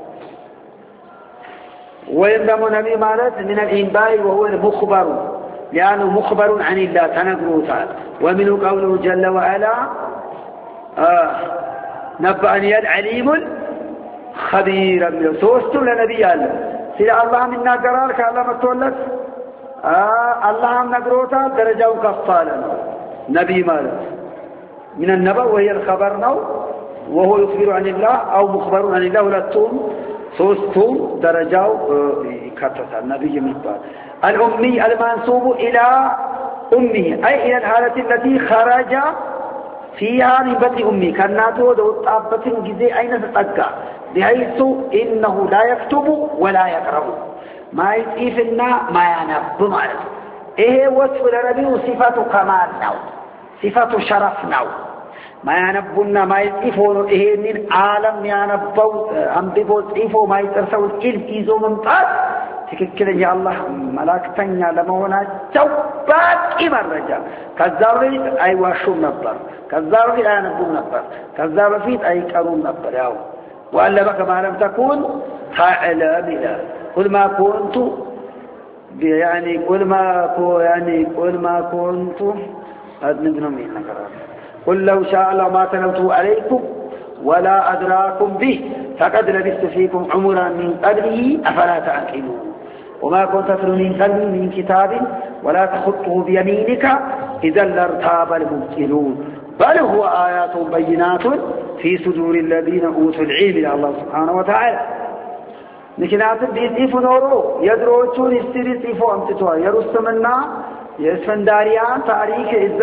ويندم نبي مالت من الإنباء وهو المخبر لأنه مخبر عن الله تنقره تعالى ومن قوله جل وعلا آه نبأني العليم خبير سوستم لنبي الله سيد الله منا قرارك الله متولد آه الله نقره تعالى درجة وكفالا نبي مالت من النبأ وهي الخبر نو وهو يخبر عن الله أو مخبر عن الله ولا توم سوستم درجة كتتا النبي مقبال الأمي المنسوب إلى أمه أي إلى الحالة التي خرج فيها من بطن أمه كالناتو دو طابة جزي أين تتقى بحيث إنه لا يكتب ولا يقرأ ما يتئفنا ما ينب معه إيه وصف لربيه صفة كمال نو صفة شرف نو ما ينبنا ما يتئفون إيه من عالم ينبو أنببو تئفو ما يترسو الإلف إيزو ممتاز تككل يا الله ملاكتنيا لمهوناቸው باقي መረጃ ከዛ በፊት አይዋሹም ነበር ከዛ በፊት አያነቡም ነበር ከዛ በፊት አይቀሩም ነበር ያው ወአለበከ ማለም ተኩን تعلم قل ما كنت يعني قل ما يعني قل ما كنت أدنهم من نقرأ قل لو شاء الله ما تلوته عليكم ولا أدراكم به فقد لبثت فيكم عمرا من قبله أفلا تعقلون وما كنت تتلو من قبل من كتاب ولا تخطه بيمينك إذا لارتاب المبطلون بل هو آيات بينات في صدور الذين أوتوا العلم إلى الله سبحانه وتعالى ምክንያቱ ቢጽፉ ኖሮ የድሮቹን ሂስትሪ ጽፎ አምጥቷል የሩስምና የእስፈንዳሪያን ታሪክ እዛ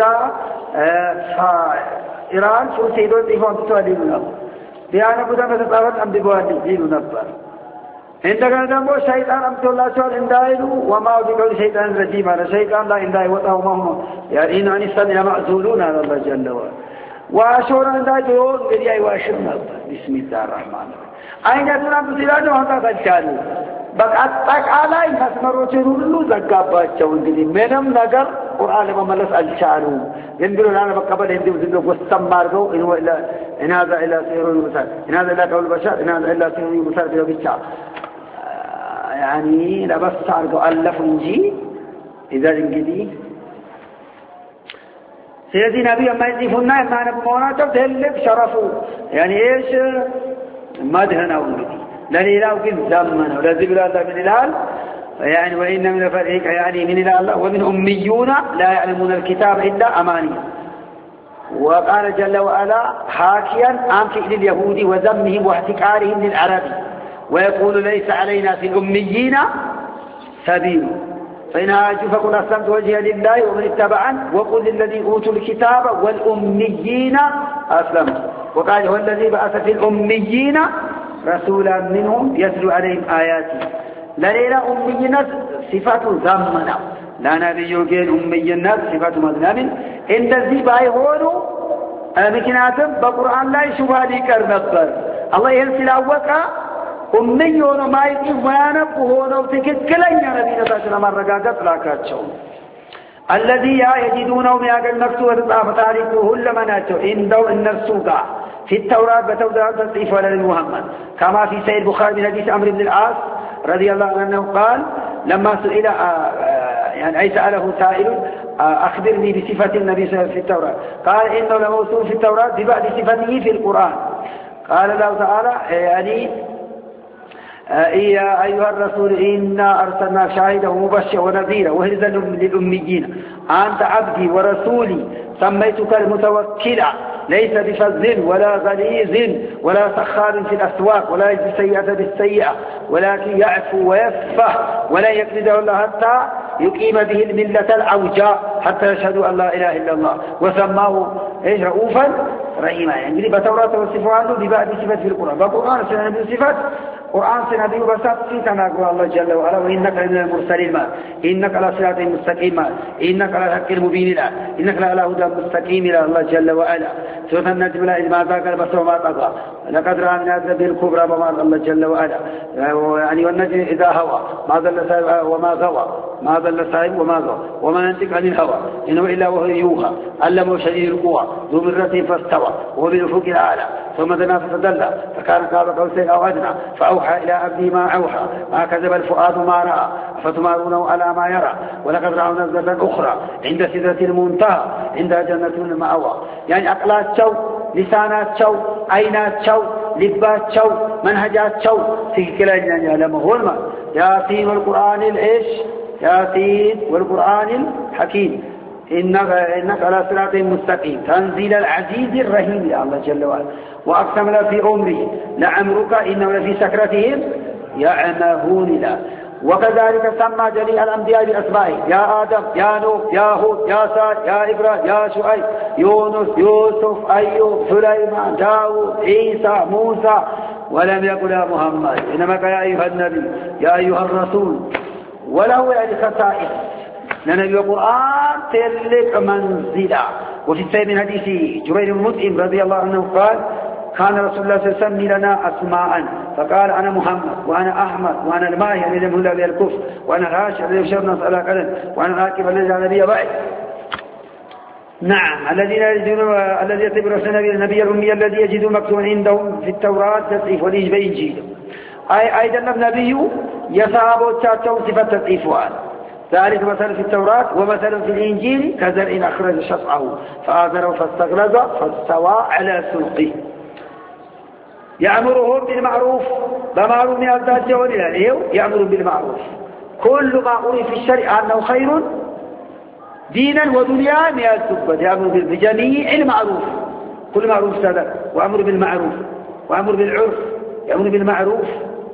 ኢራን ሱሴዶ ጽፎ አምጥቷል ይሉ ነበር ቢያነቡ ተመጣጣን አንብበዋል ይሉ ነበር እንደገና ደግሞ ሸይጣን አምጥቶላቸዋል እንዳይሉ ወማው ቢቀው ሸይጣን ረጂም አለ ሸይጣን ላይ እንዳይወጣው ማሙ ያሪን አንስተን ያማዙሉን አለ الله جل وعلا ዋሾራ እንዳይጆ እንግዲህ አይዋሽም ነበር ቢስሚላህ الرحمن አይነቱን አብሲላጆ አንታታቻሉ በአጠቃላይ መስመሮችን ሁሉ ዘጋባቸው እንግዲህ ምንም ነገር ቁርአን ለመመለስ አልቻሉ እንግዲህ ለና በቀበል እንደው ዝም ወስተም አድርገው እናዛ ኢላ ሲሩ ይመሳል እናዛ ኢላ ቀውል በሻር እናዛ ኢላ ሲሩ ይመሳል ብለው ብቻ يعني ለበስ አድርገው አለፉ እንጂ اذا እንግዲህ ስለዚህ ነብዩ የማይጽፉና የማያነቡ መሆናቸው ትልቅ ሸረፉ يعني ايش مدهنا ولدي لليلاو كن زمنا ولذي بلا الله من الهال يعني وإن من الفريق يعني من الله ومن أميون لا يعلمون الكتاب إلا أماني وقال جل وعلا حاكيا عن فعل اليهود وذمهم واحتكارهم للعرب ويقول ليس علينا في الأميين سبيل فإن هاجوا فقل أسلمت وجهي لله ومن اتبعني وقل للذين أوتوا الكتاب والأميين أسلمت. وقال هو الذي بعث في الأميين رسولا منهم يتلو عليهم آياته. لليلة أميين صفات ضمنا لا نبي يوجد أميين صفات مذنب إن الذي بايهونوا ምክንያቱም በቁርአን ላይ ሹብሃ ሊቀር ነበር አላህ ይህን ስላወቀ ኡምይ ሆነው ማይጽፍ ማያነቡ ሆነው ትክክለኛ ነብይነታቸውን ለማረጋገጥ ላካቸው الذي يجدونه يقول مكتوب في تاريخ كل مناته عنده النفس قا في التوراة بتوراة تصريف ولا محمد كما في سيد البخاري من حديث عمرو بن العاص رضي الله عنه قال لما سئل يعني أي سأله سائل أخبرني بصفة النبي صلى الله عليه وسلم في التوراة قال إنه لموصوف في التوراة ببعض صفته في القرآن قال الله تعالى يعني يا أيها الرسول إنا أرسلناك شاهدا ومبشرا ونذيرا وهرزا للأميين أنت عبدي ورسولي سميتك المتوكلا ليس بفظ ولا غليظ ولا سخار في الأسواق ولا يجزي السيئة بالسيئة ولكن يعفو ويصفح ولا يقصده الله حتى يقيم به الملة العوجاء حتى يشهدوا أن لا إله إلا الله وسماه إيش رؤوفا رحيما يعني بتوراة وصفه عنه ببعض صفات في القرآن فالقرآن سنة من صفات قرآن سنبي بسات في تناقض الله جل وعلا وإنك لمن المرسلين ما إنك على صراط مستقيم إنك على الحق المبين لا إنك على هدى مستقيم إلى الله جل وعلا سورة النجم لا إذ ما ذاك البصر وما طغى لقد رأى من هذا الكبرى بما الله جل وعلا يعني والنجم إذا هوى ما ضل سائب وما غوى ما ضل سائب وما غوى وما ينطق عن الهوى إنه إلا وهو يوحى علمه شديد القوى ذو مرة فاستوى وهو بالأفق الأعلى ثم دنا فتدلى فكان قاب قوسين أو أدنى فأوحى إلى عبده ما أوحى ما كذب الفؤاد ما رأى فتمارونه على ما يرى ولقد رأوا نزلة أخرى عند سدرة المنتهى عندها جنة المأوى يعني أقلات شو لسانات شو عينات شو لبات شو منهجات شو في كلا يعني على مهولما ياسين والقرآن الإيش ياسين والقرآن الحكيم إنك, إنك على صراط مستقيم تنزيل العزيز الرحيم يا الله جل وعلا وأقسم له في عمره لعمرك إنه لفي سكرتهم يعمهون له وكذلك سمى جميع الأنبياء بأسمائه يا آدم يا نوح يا هود يا صالح يا إبراهيم يا شعيب يونس يوسف أيوب سليمان داود عيسى موسى ولم يقل يا محمد إنما يا أيها النبي يا أيها الرسول وله يعني خصائص لنبي القرآن تلك منزلا وفي السيد من حديث جبير بن مطعم رضي الله عنه قال كان رسول الله صلى الله عليه وسلم لنا أسماء فقال أنا محمد وأنا أحمد وأنا الماهي الذي يمهل به الكفر وأنا الهاشم الذي يشرنا صلاة قدر وأنا الراكب الذي على نبي بعد نعم الذين يجدون الذي يتبع رسول النبي الأمي الذي يجدون مكتوبا عندهم في التوراة تصريف والإنجيل بإنجيل أي أيضا النبي يصحب وتشاتهم صفة تصريف وآل ذلك مثل في التوراة ومثل في الإنجيل كزرع أخرج شطأه فآذره فاستغلظ فاستوى على سوقه يأمرهم بالمعروف بمعروف من أبدال جوال الأليه يأمر بالمعروف كل ما عرف في الشرع أنه خير دينا ودنيا من السبت يأمر بجميع المعروف كل معروف صدق وأمر بالمعروف وأمر بالعرف يأمر بالمعروف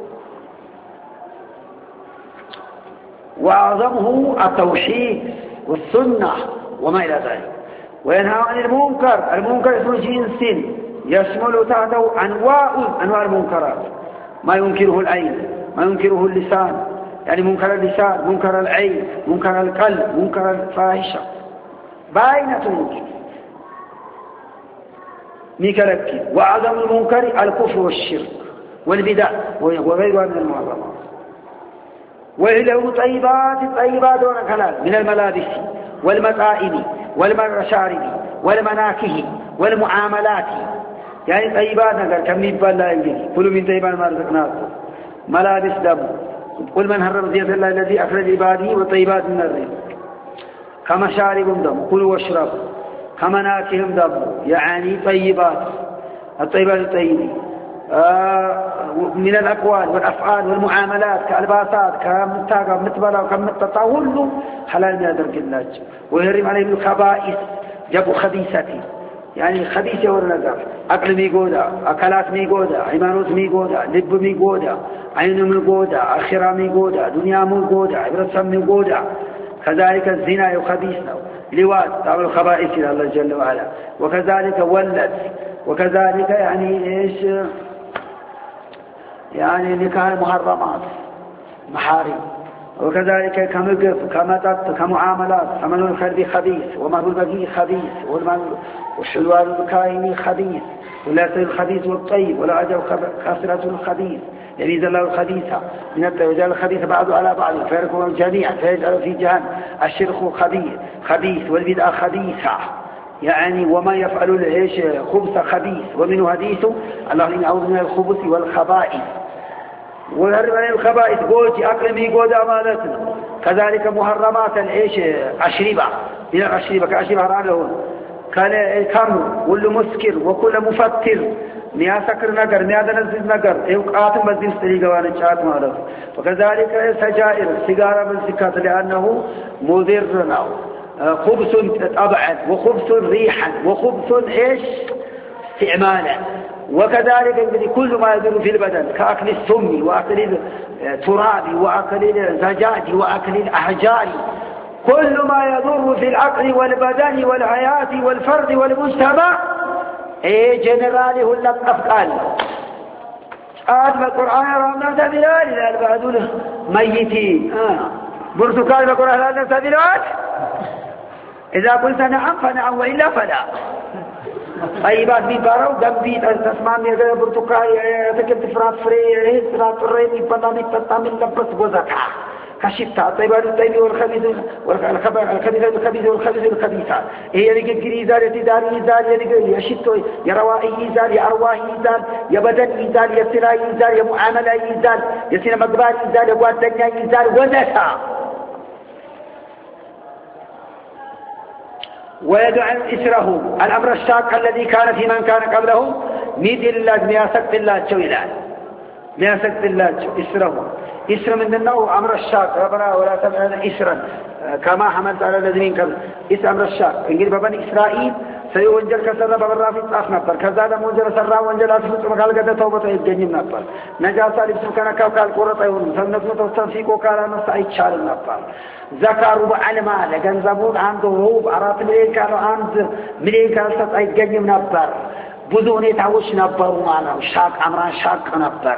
وأعظمه التوحيد والسنة وما إلى ذلك وينهى عن المنكر المنكر اسم جنس يشمل تحته أنواع أنواع المنكرات ما ينكره العين ما ينكره اللسان يعني منكر اللسان منكر العين منكر القلب منكر الفاحشة باينة منكر ميكرك وأعظم المنكر الكفر والشرك والبدع وغيرها من المعظمات وله طيبات طيبات ونكلات من الملابس والمطائم والمشارب والمناكه والمعاملات يعني طيبات نقر كم يبال لا يجري كل من طيبات ما رزقناكم ملابس دم قل من حرم زينة الله الذي أخرج عباده وطيبات من الرزق كمشارب دم كلوا واشربوا كمناكهم دم يعني طيبات الطيبات الطيبين آه من الأقوال والأفعال والمعاملات كالباسات كمتاقى متبلا وكمتطا كله حلال من درك الله ويهرم عليه الخبائث جابوا خبيثتي يعني خبيثة ورنقف أكل ميقودا أكلات ميقودا عمانوت ميقودا لب ميقودا عين ميقودا أخرى ميقودا دنيا ميقودا عبرة سم ميقودا كذلك الزنا خبيث لواط تعمل خبائث إلى الله جل وعلا وكذلك ولد وكذلك يعني إيش يعني نكاح المحرمات محارم وكذلك كمقف كمتت كمعاملات ثمن الخرب خبيث ومهر البغي خبيث والشلوان الكائن خبيث واللاتر الخبيث والطيب والعجب خاسرة الخبيث يميز الله الخبيثة من التوجال الخبيث بعض على بعض فيركم الجميع فيجعل في جهنم الشرك خبيث خبيث والبدعة خبيثة يعني وما يفعل العيش خبث خبيث ومنه حديث الله إن أعوذ من الخبث والخبائث والهرب عن الخبائث قوتي أقلمي قود أمانتنا كذلك محرمات العيش أشربة من الأشربة كأشربة رانهون كان الكرم كل مسكر وكل مفتر ميا سكر نجر ميا دنزل نجر يوقات مزين استريقوان شات ماله وكذلك سجائر سيجارة بالزكاة لأنه مضر خبث طبعا وخبث ريحا وخبث إيش استعمالا وكذلك كل ما يدور في البدن كأكل السم وأكل التراب وأكل الزجاج وأكل الأحجار كل ما يضر في العقل والبدن والحياة والفرد والمجتمع ايه جنرالي هو لك أفقال آدم القرآن رامنا سبيلات إلى البعدون ميتين آه. برتقال القرآن رامنا سبيلات إذا قلت نعم فنعم وإلا فلا طيبات بيبارو دمبي تسمع ميغا برتقال تكب فرات فري فرات فري بنا نتطا من لبس بوزكا كشفتا طيبات الطيب والخبيث والخبيث والخبيث والخبيث والخبيثات هي اللي كجري زار تدار يزار اللي يشتو يروائي يزار يأرواح يزار يبدن يزار يسرا يزار يمعاملة يزار يسير مقبار يزار يقوات دنيا يزار وذكا ويدعو إسره الأمر الشاق الذي كان في من كان قبله ميد الله مياسك الله جويلان مياسك الله إسره إسر من النوع أمر الشاق ربنا ولا تبعنا إسرا كما حملت على الذين قبل إسر أمر الشاق إنجل ببني إسرائيل سيوانجل كسر ببرا في الطاف نبر كذا منجل سرا وانجل أسفل مقال قد توبة يتجنم نبر نجاسة لبسو كان كوكال قرطة يون سنة توصنفيق وكالا نستعيد شار نبر زكاة ربع المال جنزبون عنده روب عرات مليل كانوا عند مليل كانوا ستعيد جنم نبر بذوني تعوش نبر معنا شاق عمران شاق نبر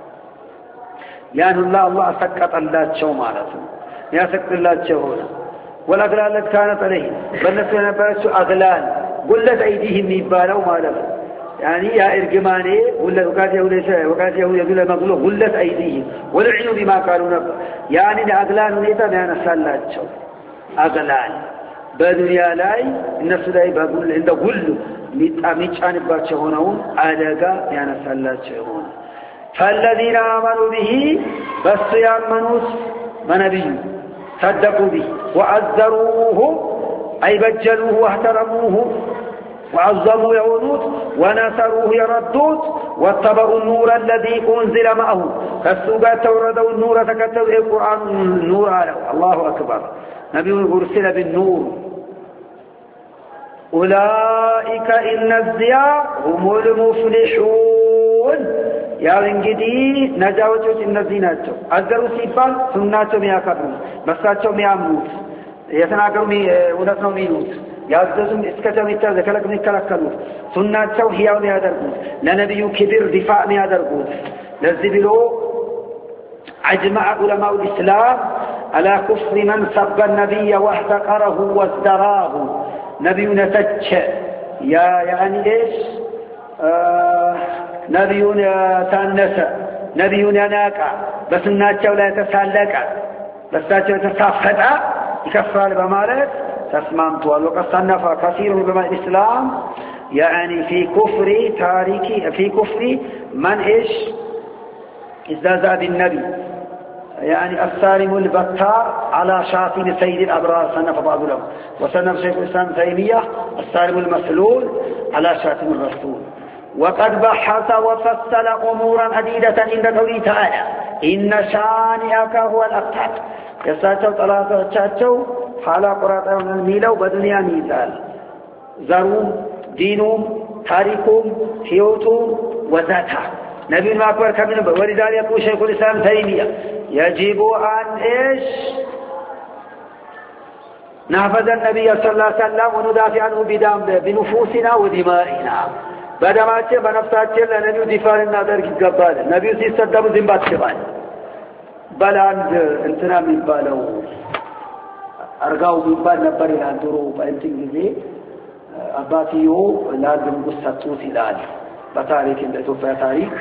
يعني الله الله سكت الله تشو مالته يا سكت الله تشونا والأغلال التي كانت عليه بل نسينا بلسوا أغلال قلت أيديهم يبالوا مالته يعني يا إرجماني ولا وقات يهود وقات يهود يقول مغلوب قلت أيديهم ولعنوا بما قالوا نب يعني أغلال نيتا بأن الله تشو أغلال بدنيا لاي الناس لاي بقول عند قل ميت عن باتشهونهم عادقا بأن الله تشونا فالذين آمنوا به بس يأمنوا منبيه صدقوا به وعذروه أي بجلوه واحترموه وعظموا يعودوت ونصروه يردوت واتبعوا النور الذي أنزل معه فالسوقات توردوا النور تكتبوا القرآن النور على الله أكبر نبي أرسل بالنور أولئك إن الزياء هم المفلحون يا انجدي نجاوتو النزيناتو أذروا سيبال سناتو مياكبرون بساتو مياموت يتناقروا ونتنو مينوت يعززوا اسكتوا ميتاز كلك ميكالكالوت سناتو هياو ميادرقوت لنبيو كبير دفاع ميادرقوت للزبلو أجمع علماء الإسلام على كفر من سب النبي واحتقره وازدراه نبي نتج يا يعني إيش آه نبيون تانس نبيون ناقع بس الناتشو لا يتسالق بس ناتشو يتسافد يكفر بمالك تسمام طوال وقد صنف كثير من علماء الإسلام يعني في كفر تاريخي في كفر من إيش ازدازا بالنبي يعني السالم البتار على شاطئ سيد الأبرار صنف بعض لهم وصنف شيخ الإسلام تيمية السالم المسلول على شاطئ الرسول وقد بحث وفصل أمورا عديدة عند قوله تعالى إن شانئك هو الأبتر يساتوا ثلاثة تشاتوا حالا قراتهم الميلة وبدنيا ميزال زروم دينهم تاريخهم حيوتهم وذاتها نبي ما أكبر كمين ولذلك يقول شيخ الإسلام تيمية يجب أن إيش نحفظ النبي صلى الله عليه وسلم وندافع عنه بدم بنفوسنا ودمائنا بدماتنا بنفساتنا لنبي دفاع النادر يقبل النبي سيستدب زنبات شبان بل عند انتنا من بالو أرجعوا من بال نبري لاندرو بأنتين جزء أباتيو لازم قصة لال بتاريخ اللي توفى تاريخ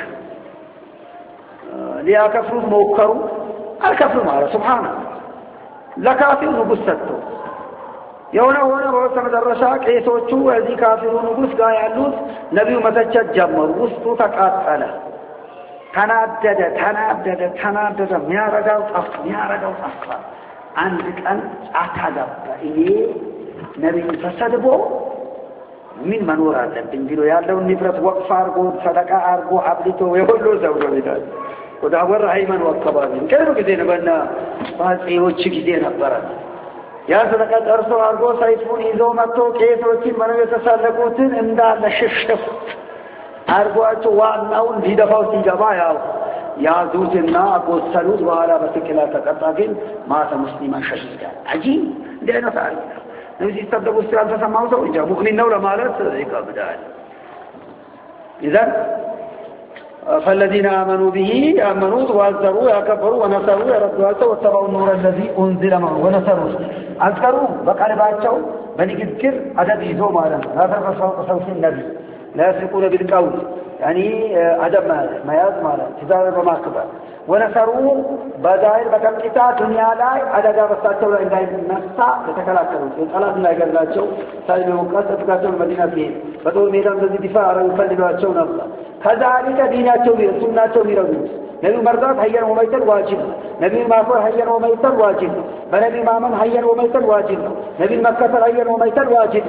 ليه كفروا موكروا الكفر معه سبحانه لكافر قصة يونا هنا بوسط مدرسة كيسوتشو هذه كافرون قص قايلوس نبي متجد جمر وسطو تقاتل تنادد تنادد تنادد ميا رجاو طف ميا رجاو طف عندك أن أتعذب إيه نبي تسدبو من منور هذا بنجلو يالله نبرة وقف أرجو صدقة أرجو عبدته ويقولوا زوجة بدال ودعور رحيما والكبابين كانوا كذين بنا بعض إيوتشي كذين أبرد يا صدقة أرسل أرجو سايفون إذا ما تو كيف وكيل من يتسلقوتين إمداد لششف أرجو أتوان نون في دفاع تجابايا يا زوجنا أقول سلوت وعلى بسكلا تكتاكين ما مسلما شديدا عجيب لأنه تعرف نبي يستبدأ السلام تسمعه سوى مؤمن نولا مالت ذلك بدال إذن فالذين آمنوا به آمنوا وعزروا يكفروا ونصروا يردوا واتبعوا النور الذي أنزل معه ونصروا أذكروا بقى لبعضهم بني كذكر عدد يزوم على لا ترفع صوت النبي لا يسرقون بالقول يعني عدد ما يزم على تزار بماكبة ونصروا بدائر بكمكتا دنيا لاي عدد بستاتوا لإنه نفسا يتكلاكروا يتخلاف الله يقول لاتشو سالي بمقاس أتكاتوا المدينة فيه بدور ميدان ذي دفاع يفلدوا لاتشو نفسا كذلك ديناتهم سناتهم يردون نبي مرضات حيا وميتا واجب نبي مافور حيا وميتا واجب بنبي مامن حيا وميتا واجب نبي مكة حيا وميتا واجب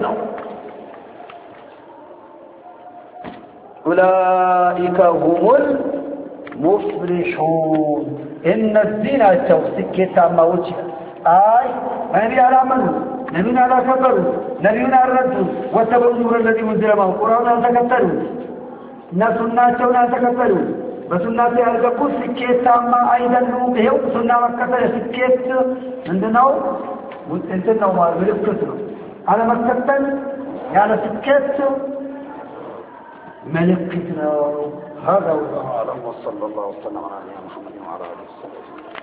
أولئك هم المفلحون إن الدين التوسكت ما وجه آي نبي على منه نبي على كفروا نبي على الرد واتبعوا النور الذي منزل معه قرآن تكتلوا نسناتهم تكتلوا بسناتي أرجعوا سكيت سامع أيضا نوم هيو سنة مكة سكيت عندنا وانتنا وما بلفكتنا على مكة يعني سكيت ملكتنا هذا والله أعلم وصلى الله وسلم على نبينا محمد وعلى آله وصحبه